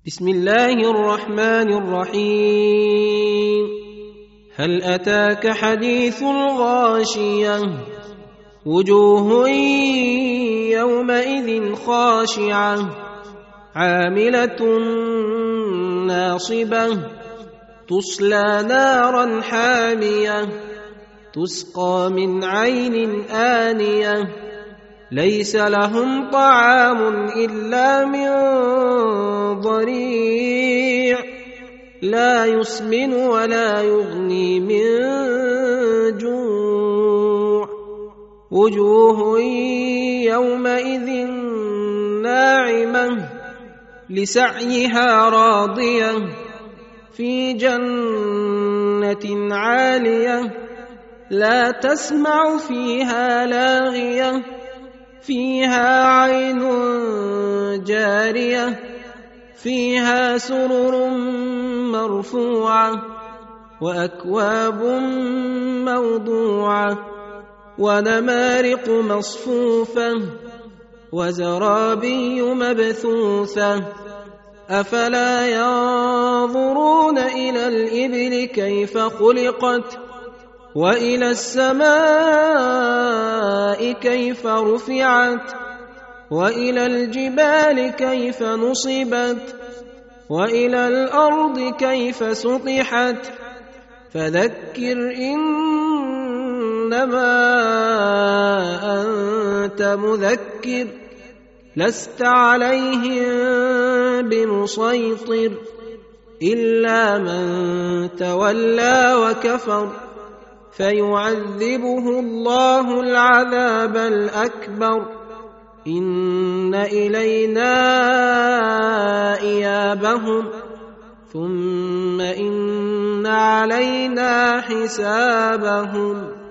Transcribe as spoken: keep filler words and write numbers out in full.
بسم الله الرحمن الرحيم. هل أتاك حديث الغاشية؟ وجوه يومئذ خاشعة عاملة ناصبة تصلى نارا حامية تسقى من عين آنية ليس لهم طعام إلا من ضريع لا يسمن ولا يغني من جوع وجوه يومئذ ناعمة لسعيها راضية في جنة عالية لا تسمع فيها لاغية فيها عين جارية فيها سرر مرفوعة وأكواب موضوعة ونمارق مصفوفة وزرابي مبثوثة أفلا ينظرون إلى الإبل كيف خلقت وإلى السماء كيف رفعت وإلى الجبال كيف نصبت وإلى الأرض كيف سطحت فذكر إنما أنت مذكر لست عليهم بمسيطر إلا من تولى وكفر فيعذبه الله العذاب الأكبر إن إلينا إيابهم ثم إن علينا حسابهم.